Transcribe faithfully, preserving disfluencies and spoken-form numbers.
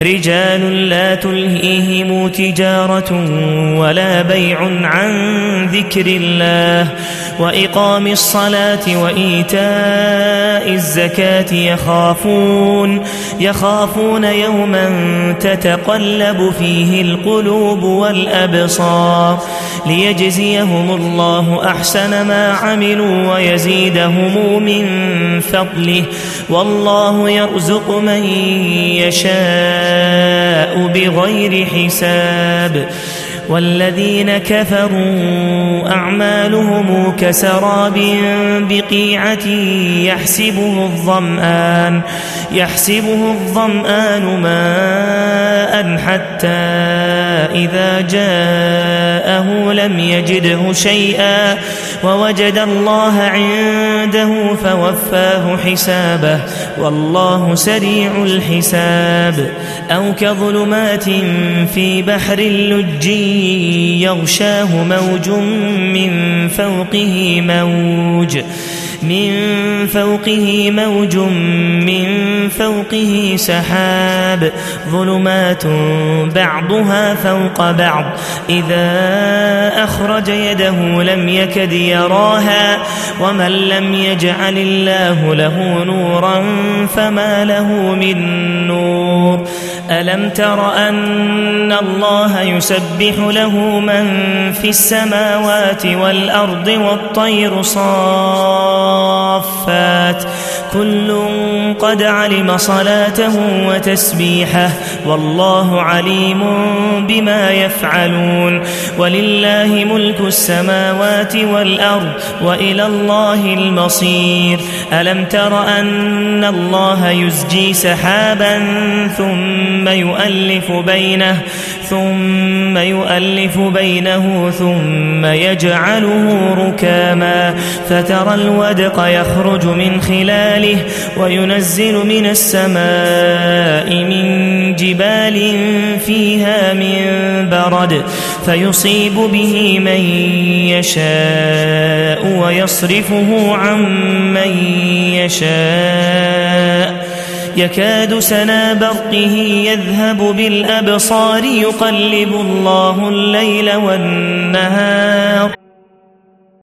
رجال لا تلهيهم تجارة ولا بيع عن ذكر الله وإقام الصلاة وإيتاء الزكاة يخافون يخافون يوما تتقلب فيه القلوب والأبصار ليجزيهم الله أحسن ما عملوا ويزيدهم من فضله والله يرزق من يشاء بغير حساب. والذين كفروا أعمالهم كسراب بقيعة يحسبه الظمآن يحسبه الظمآن ماء حتى إذا جاءه لم يجده شيئا ووجد الله عنده فوفاه حسابه والله سريع الحساب. أو كظلمات في بحر اللجي يغشاه موج من فوقه موج من فوقه موج من فوقه سحاب ظلمات بعضها فوق بعض إذا أخرج يده لم يكد يراها ومن لم يجعل الله له نورا فما له من نور. ألم تر أن الله يسبح له من في السماوات والأرض والطير صافات كل قد علم صلاته وتسبيحه والله عليم بما يفعلون. ولله ملك السماوات والأرض وإلى الله المصير. ألم تر أن الله يزجي سحابا ثم يؤلف بينه ثم يؤلف بينه ثم يجعله ركاما فترى الودق يخرج من خلاله وينزل من السماء من جبال فيها من برد فيصيب به من يشاء ويصرفه عن من يشاء يكاد سنا برقه يذهب بالأبصار يقلب الله الليل والنهار